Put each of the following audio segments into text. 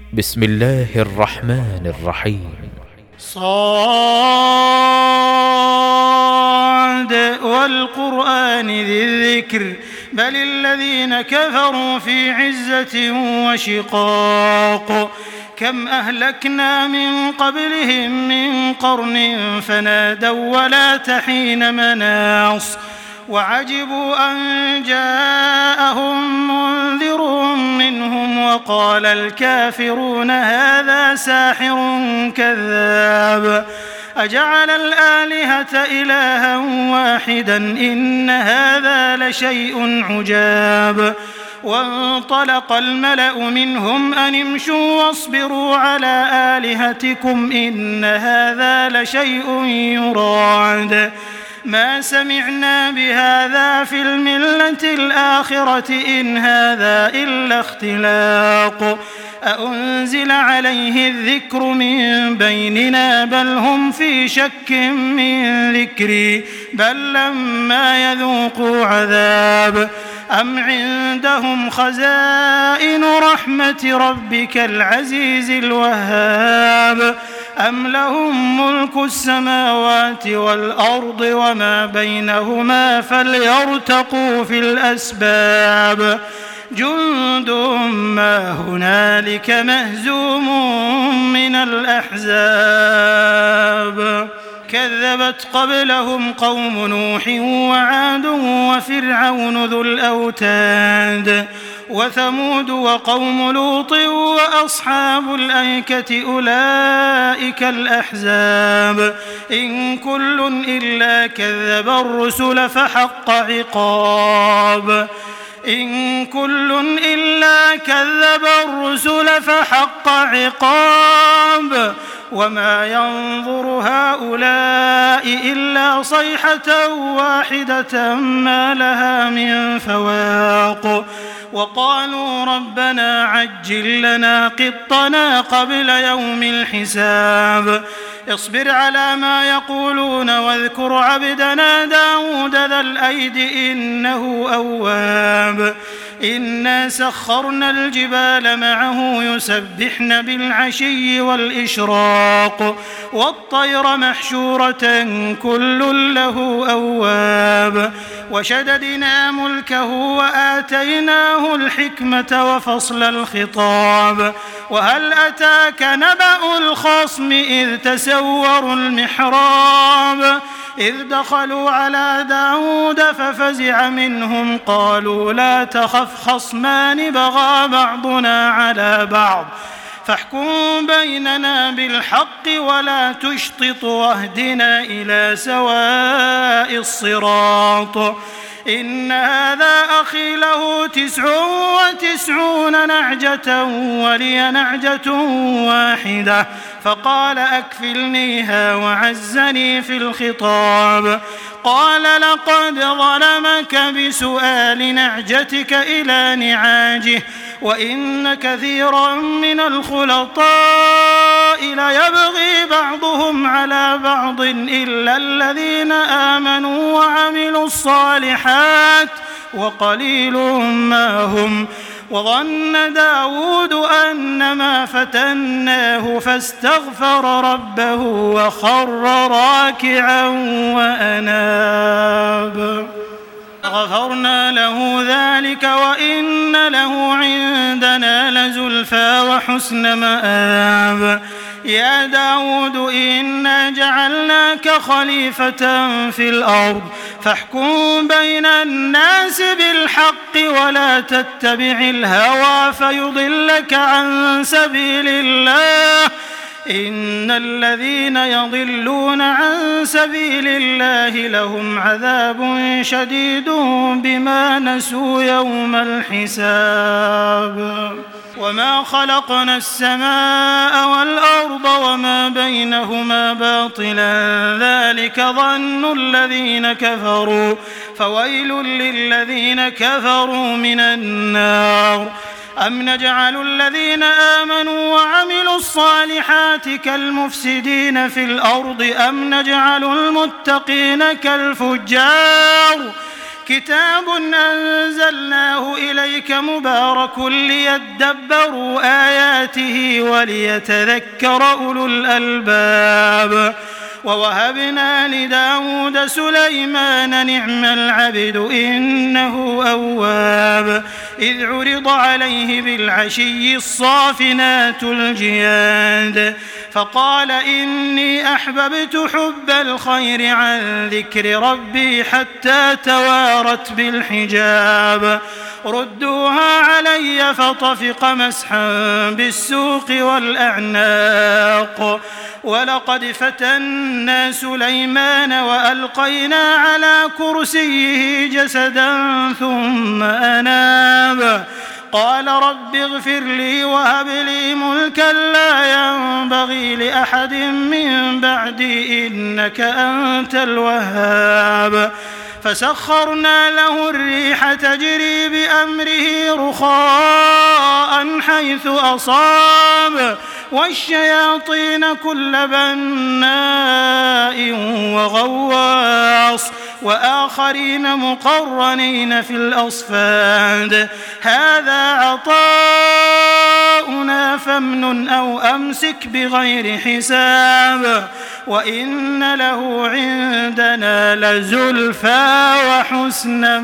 بسم الله الرحمن الرحيم. صاد والقرآن ذي الذكر بل الذين كفروا في عزة وشقاق كم أهلكنا من قبلهم من قرن فنادوا ولا تحين مناص وعجبوا أن جاءهم منذر منهم وقال الكافرون هذا ساحر كذاب أجعل الآلهة إلها واحدا إن هذا لشيء عجاب وانطلق الملأ منهم أن امشوا واصبروا على آلهتكم إن هذا لشيء يراد ما سمعنا بهذا في الملة الآخرة إن هذا إلا اختلاق أأنزل عليه الذكر من بيننا بل هم في شك من ذكري بل لما يذوقوا عذاب أم عندهم خزائن رحمة ربك العزيز الوهاب أم لهم ملك السماوات والأرض وما بينهما فليرتقوا في الأسباب جند ما هنالك مهزوم من الأحزاب كذبت قبلهم قوم نوح وعاد وفرعون ذو الأوتاد وثمود وقوم لوط وأصحاب الأيكة أولئك الأحزاب إن كل إلا كذب الرسل فحق عقاب إن كل إلا كذب الرسل فحق عقاب وما ينظر هؤلاء إلا صيحة واحدة ما لها من فواق وقالوا ربنا عجل لنا قطنا قبل يوم الحساب اصبر على ما يقولون واذكر عبدنا داود ذا الأيد إنه أواب إنا سخرنا الجبال معه يسبحن بالعشي والإشراق والطير محشورة كل له أواب وشددنا ملكه وآتيناه الحكمة وفصل الخطاب وهل أتاك نبأ الخصم إذ تسوروا المحراب إذ دخلوا على داود ففزع منهم قالوا لا تخف خصمان بغى بعضنا على بعض فاحكم بيننا بالحق ولا تشطط واهدنا إلى سواء الصراط إن هذا أخي له 99 نعجة ولي نعجة واحدة فقال أكفلنيها وعزني في الخطاب قال لقد ظلمك بسؤال نعجتك إلى نعاجه وإن كثيرا من الخلطاء ليبغي بعضهم على بعض إلا الذين آمنوا وعملوا الصالحات وقليل ما هم وظن داود أنما فتناه فاستغفر ربه وخر راكعا وأناب غفرنا له ذلك وإن له عندنا لزلفى وحسن مآب يا داود إنا جعلناك خليفة في الأرض فاحكم بين الناس بالحق ولا تتبع الهوى فيضلك عن سبيل الله إن الذين يضلون عن سبيل الله لهم عذاب شديد بما نسوا يوم الحساب وما خلقنا السماء والأرض وما بينهما باطلا ذلك ظن الذين كفروا فويل للذين كفروا من النار أم نجعل الذين آمنوا وعملوا الصالحات كالمفسدين في الأرض أم نجعل المتقين كالفجار كتاب أنزلناه إليك مبارك ليدبروا آياته وليتذكر أولو الألباب ووهبنا لداود سليمان نعم العبد إنه أواب إذ عرض عليه بالعشي الصافنات الجياد فقال إني أحببت حب الخير عن ذكر ربي حتى توارت بالحجاب ردوها علي فطفق مسحا بالسوق والأعناق ولقد فتنا سليمان وألقينا على كرسيه جسدا ثم أناب قال رب اغفر لي وهب لي ملكا لا ينبغي لأحد من بعدي إنك أنت الوهاب فسخرنا له الريح تجري بأمره رخاء حيث أصاب والشياطين كل بناء وغواص وآخرين مقرنين في الأصفاد هذا عطاؤنا فامنن أو أمسك بغير حساب وإن له عندنا لزلفى وحسن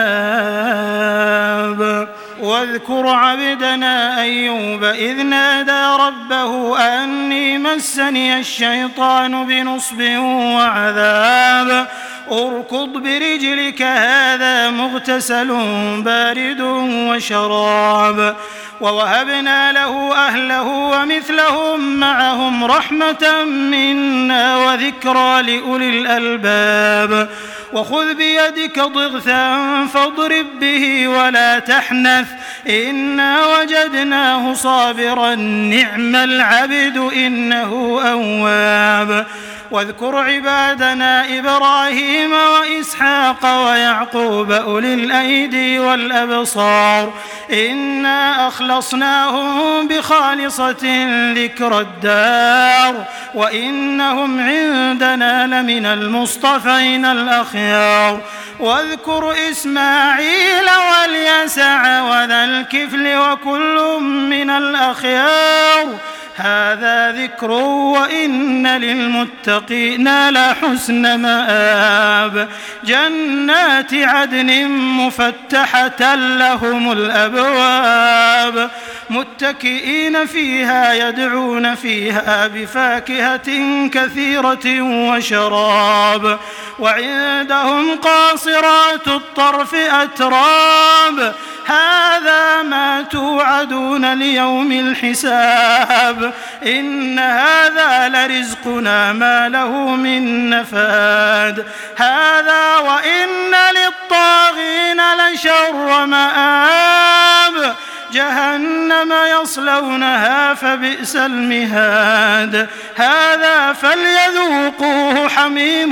مآب واذكر عبدنا أيوب إذ نادى ربه أني مسني الشيطان بنصب وعذاب اركض برجلك هذا مغتسل بارد وشراب ووهبنا له أهله ومثلهم معهم رحمة منا وذكرى لأولي الألباب وخذ بيدك ضغثا فاضرب به ولا تحنث إنا وجدناه صابرا نعم العبد إنه أواب واذكر عبادنا إبراهيم وإسحاق ويعقوب أولي الأيدي والأبصار إنا أخلصناهم بخالصة ذكر الدار وإنهم عندنا لمن المصطفين الأخيار واذكر إسماعيل واليسع وذا الكفل وكل من الأخيار هذا ذكر وإن للمتقين لحسن مآب جنات عدن مفتحة لهم الأبواب متكئين فيها يدعون فيها بفاكهة كثيرة وشراب وعندهم قاصرات الطرف أتراب هذا ما توعدون ليوم الحساب إن هذا لرزقنا ما له من نفاد هذا وإن للطاغين لشر مآب جهنم يصلونها فبئس المهاد هذا فليذوقوه حميم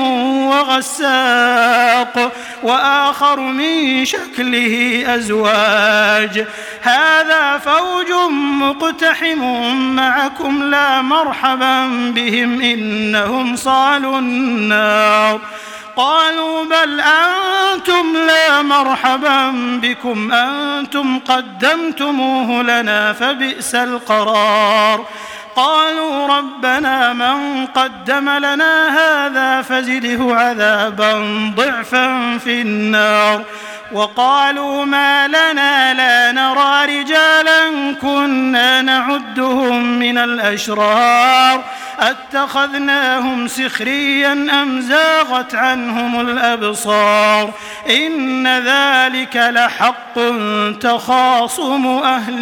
وغساق وآخر من شكله أزواج هذا فوج مقتحم معكم لا مرحبا بهم إنهم صالوا النار قالوا بل أنتم لا مرحبا بكم أنتم قدمتموه لنا فبئس القرار قالوا ربنا من قدم لنا هذا فزده عذابا ضعفا في النار وقالوا ما لنا لا نرى رجالا كنا نعدهم من الأشرار أتخذناهم سخريا أم زاغت عنهم الأبصار إن ذلك لحق تخاصم أهل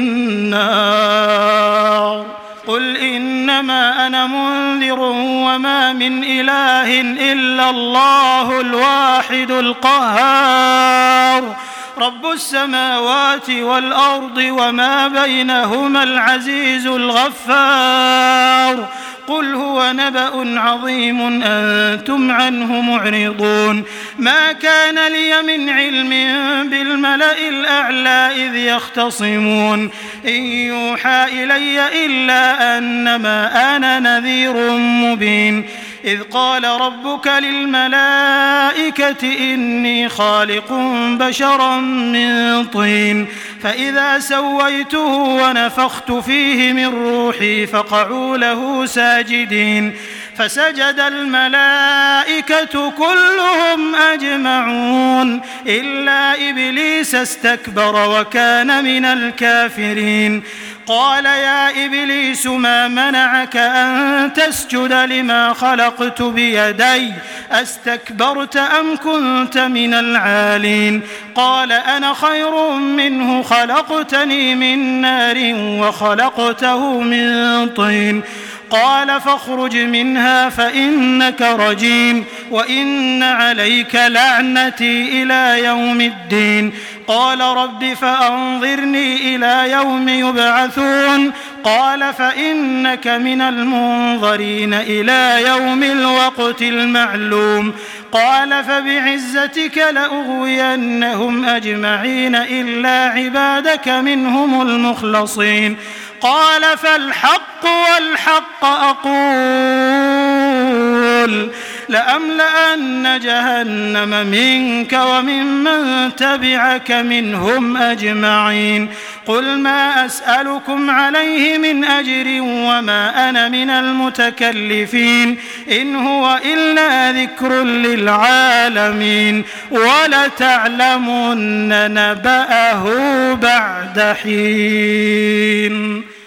النار قل إنما أنا منذر وما من إله إلا الله الواحد القهار رب السماوات والأرض وما بينهما العزيز الغفار قل هو نبأ عظيم أنتم عنه معرضون ما كان لي من علم بالملأ الأعلى إذ يختصمون إن يوحى إلي إلا أنما أنا نذير مبين إذ قال ربك للملائكة إني خالق بشرا من طين فإذا سويته ونفخت فيه من روحي فقعوا له ساجدين فسجد الملائكة كلهم أجمعون إلا إبليس استكبر وكان من الكافرين قال يا إبليس ما منعك أن تسجد لما خلقت بيدي أستكبرت أم كنت من العالين قال أنا خير منه خلقتني من نار وخلقته من طين قال فاخرج منها فإنك رجيم وإن عليك لعنتي إلى يوم الدين قال رب فأنظرني إلى يوم يبعثون قال فإنك من المنظرين إلى يوم الوقت المعلوم قال فبعزتك لأغوينهم أجمعين إلا عبادك منهم المخلصين قال فالحق والحق أقول لأملأن جهنم منك وممن تبعك منهم أجمعين قل ما أسألكم عليه من أجر وما أنا من المتكلفين إن هو إلا ذكر للعالمين ولتعلمن نبأه بعد حين